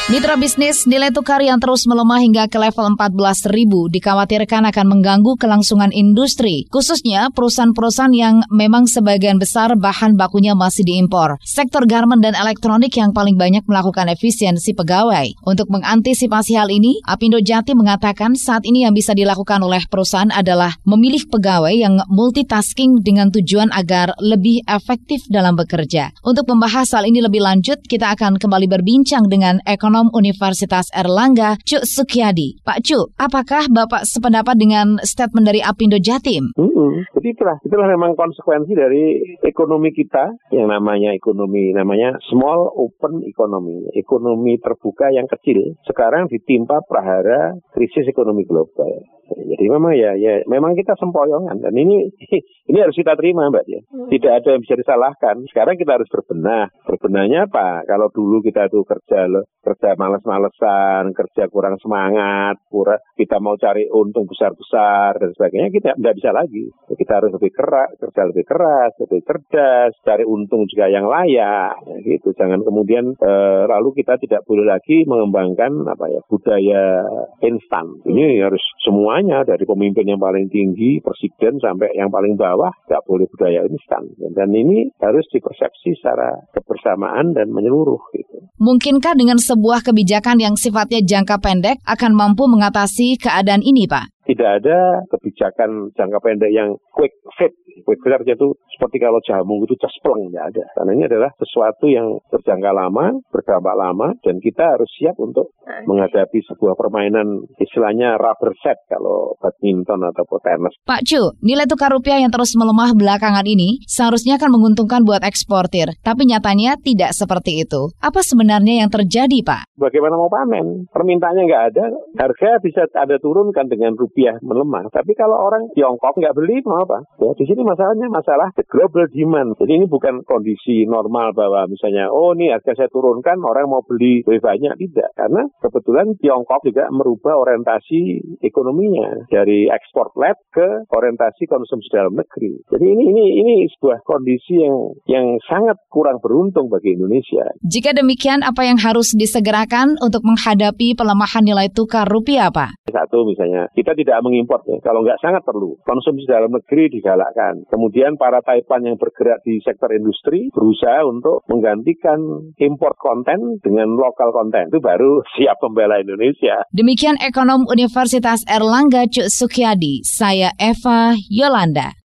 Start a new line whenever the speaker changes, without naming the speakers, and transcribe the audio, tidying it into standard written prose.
Mitra bisnis, nilai tukar yang terus melemah hingga ke level 14.000 dikhawatirkan akan mengganggu kelangsungan industri, khususnya perusahaan-perusahaan yang memang sebagian besar bahan bakunya masih diimpor. Sektor garmen dan elektronik yang paling banyak melakukan efisiensi pegawai. Untuk mengantisipasi hal ini, Apindo Jatim mengatakan saat ini yang bisa dilakukan oleh perusahaan adalah memilih pegawai yang multitasking dengan tujuan agar lebih efektif dalam bekerja. Untuk membahas hal ini lebih lanjut, kita akan kembali berbincang dengan ekonom Universitas Airlangga, Cuk Sukyadi. Pak Cuk, apakah Bapak sependapat dengan statement dari Apindo Jatim?
Jadi itulah memang konsekuensi dari ekonomi kita yang namanya small open economy, ekonomi terbuka yang kecil. Sekarang ditimpa prahara krisis ekonomi global. Jadi memang kita sempoyongan dan ini harus kita terima, Mbak ya. Tidak ada yang bisa disalahkan. Sekarang kita harus berbenah. Berbenahnya apa? Kalau dulu kita tuh kerja malas-malesan, kerja kurang semangat, kita mau cari untung besar-besar dan sebagainya, kita tidak bisa lagi. Kita harus lebih kerja lebih keras, lebih cerdas, cari untung juga yang layak, gitu. Jangan kemudian lalu kita tidak boleh lagi mengembangkan budaya instan. Ini harus semuanya dari pemimpin yang paling tinggi, presiden sampai yang paling bawah, nggak boleh budaya instan. Dan ini harus dipersepsi secara kebersamaan dan menyeluruh, gitu.
Mungkinkah dengan sebuah kebijakan yang sifatnya jangka pendek akan mampu mengatasi keadaan ini, Pak?
Tidak ada kebijakan jangka pendek yang quick fix. Quick fix artinya itu seperti kalau jamu itu cespleng, tidak ada. Karena ini adalah sesuatu yang berjangka lama, berdampak lama, dan kita harus siap untuk menghadapi sebuah permainan istilahnya rubber set kalau badminton atau tenis.
Pak Cu, nilai tukar rupiah yang terus melemah belakangan ini seharusnya akan menguntungkan buat eksportir, tapi nyatanya tidak seperti itu. Apa sebenarnya yang terjadi, Pak?
Bagaimana mau panen? Permintaannya nggak ada, harga bisa ada turunkan dengan rupiah melemah. Tapi kalau orang Tiongkok nggak beli, mau apa? Ya, di sini masalahnya masalah the global demand. Jadi ini bukan kondisi normal bahwa misalnya, ini harga saya turunkan, orang mau beli lebih banyak. Tidak. Karena kebetulan Tiongkok juga merubah orientasi ekonominya dari ekspor led ke orientasi konsumsi dalam negeri. Jadi ini sebuah kondisi yang sangat kurang beruntung bagi Indonesia.
Jika demikian, apa yang harus disegerakan untuk menghadapi pelemahan nilai tukar rupiah, Pak?
Satu misalnya, kita tidak mengimpor ya, kalau nggak sangat perlu. Konsumsi dalam negeri digalakkan. Kemudian para Taipan yang bergerak di sektor industri berusaha untuk menggantikan import konten dengan lokal konten. Itu baru siap membela Indonesia.
Demikian ekonom Universitas Airlangga Cuk Sukyadi. Saya Eva Yolanda.